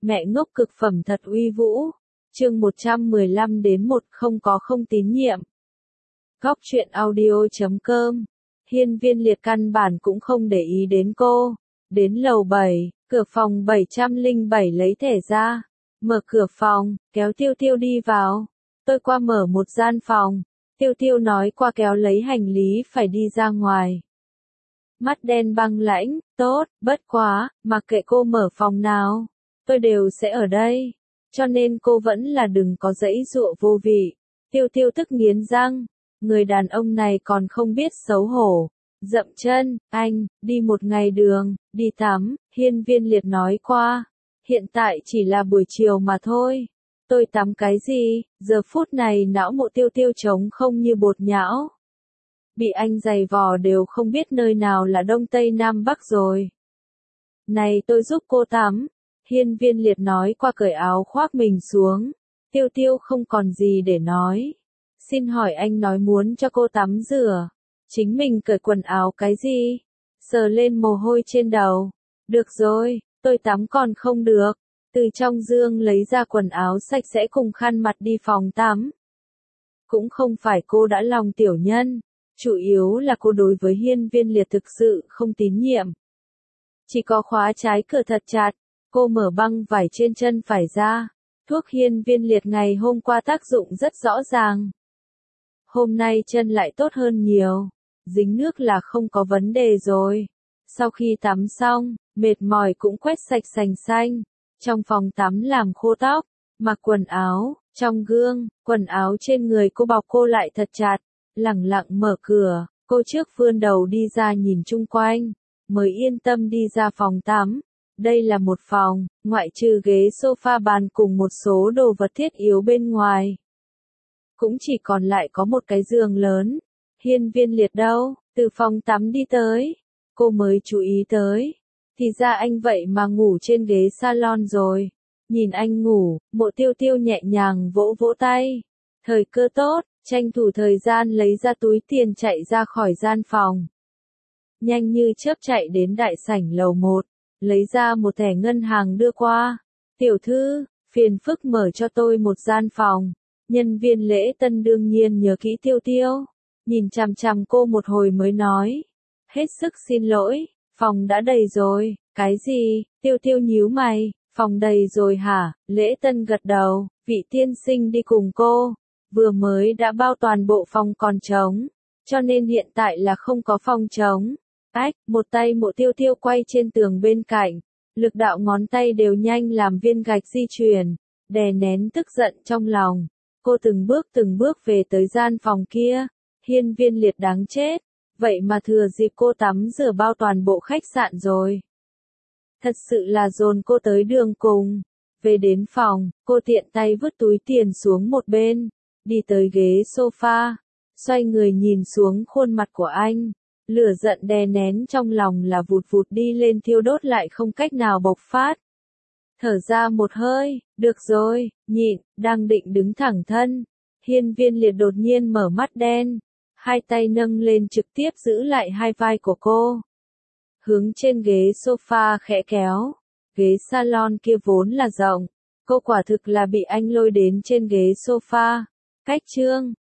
Mẹ ngốc cực phẩm thật uy vũ. Chương 115 đến 1 không có không tín nhiệm. Góc truyện audio.com. Hiên Viên Liệt căn bản cũng không để ý đến cô. Đến lầu 7, cửa phòng 707 lấy thẻ ra. Mở cửa phòng, kéo Tiêu Tiêu đi vào. Tôi qua mở một gian phòng. Tiêu Tiêu nói qua kéo lấy hành lý phải đi ra ngoài. Mắt đen băng lãnh, tốt, bất quá, mặc kệ cô mở phòng nào, tôi đều sẽ ở đây. Cho nên cô vẫn là đừng có giãy giụa vô vị. Tiêu Tiêu tức nghiến răng, người đàn ông này còn không biết xấu hổ. Dậm chân, anh, đi một ngày đường, đi tắm, Hiên Viên Liệt nói qua. Hiện tại chỉ là buổi chiều mà thôi. Tôi tắm cái gì, giờ phút này não mộ Tiêu Tiêu trống không như bột nhão. Bị anh giày vò đều không biết nơi nào là Đông Tây Nam Bắc rồi. Này tôi giúp cô tắm. Hiên Viên Liệt nói qua cởi áo khoác mình xuống. Tiêu Tiêu không còn gì để nói. Xin hỏi anh nói muốn cho cô tắm rửa. Chính mình cởi quần áo cái gì? Sờ lên mồ hôi trên đầu. Được rồi, tôi tắm còn không được. Từ trong giường lấy ra quần áo sạch sẽ cùng khăn mặt đi phòng tắm. Cũng không phải cô đã lòng tiểu nhân. Chủ yếu là cô đối với Hiên Viên Liệt thực sự không tín nhiệm. Chỉ có khóa trái cửa thật chặt. Cô mở băng vải trên chân phải ra. Thuốc Hiên Viên Liệt ngày hôm qua tác dụng rất rõ ràng. Hôm nay chân lại tốt hơn nhiều. Dính nước là không có vấn đề rồi. Sau khi tắm xong, mệt mỏi cũng quét sạch sành xanh. Trong phòng tắm làm khô tóc, mặc quần áo, trong gương, quần áo trên người cô bọc cô lại thật chặt. Lẳng lặng mở cửa, cô trước vươn đầu đi ra nhìn chung quanh, mới yên tâm đi ra phòng tắm. Đây là một phòng, ngoại trừ ghế sofa bàn cùng một số đồ vật thiết yếu bên ngoài. Cũng chỉ còn lại có một cái giường lớn. Hiên Viên Liệt đâu, từ phòng tắm đi tới. Cô mới chú ý tới. Thì ra anh vậy mà ngủ trên ghế salon rồi. Nhìn anh ngủ, Mộ Tiêu Tiêu nhẹ nhàng vỗ vỗ tay. Thời cơ tốt, tranh thủ thời gian lấy ra túi tiền chạy ra khỏi gian phòng. Nhanh như chớp chạy đến đại sảnh lầu 1. Lấy ra một thẻ ngân hàng đưa qua. Tiểu thư, phiền phức mở cho tôi một gian phòng. Nhân viên lễ tân đương nhiên nhớ kỹ Tiêu Tiêu. Nhìn chằm chằm cô một hồi mới nói. Hết sức xin lỗi, phòng đã đầy rồi. Cái gì? Tiêu Tiêu nhíu mày. Phòng đầy rồi hả? Lễ tân gật đầu. Vị tiên sinh đi cùng cô. Vừa mới đã bao toàn bộ phòng còn trống. Cho nên hiện tại là không có phòng trống. Ách, một tay Mộ Tiêu Tiêu quay trên tường bên cạnh. Lực đạo ngón tay đều nhanh làm viên gạch di chuyển. Đè nén tức giận trong lòng. Cô từng bước về tới gian phòng kia. Hiên Viên Liệt đáng chết. Vậy mà thừa dịp cô tắm rửa bao toàn bộ khách sạn rồi. Thật sự là dồn cô tới đường cùng. Về đến phòng, cô tiện tay vứt túi tiền xuống một bên. Đi tới ghế sofa. Xoay người nhìn xuống khuôn mặt của anh. Lửa giận đè nén trong lòng là vụt vụt đi lên thiêu đốt lại không cách nào bộc phát. Thở ra một hơi, được rồi, nhịn, đang định đứng thẳng thân. Hiên Viên Liệt đột nhiên mở mắt đen. Hai tay nâng lên trực tiếp giữ lại hai vai của cô. Hướng trên ghế sofa khẽ kéo. Ghế salon kia vốn là rộng. Cô quả thực là bị anh lôi đến trên ghế sofa. Cách chương,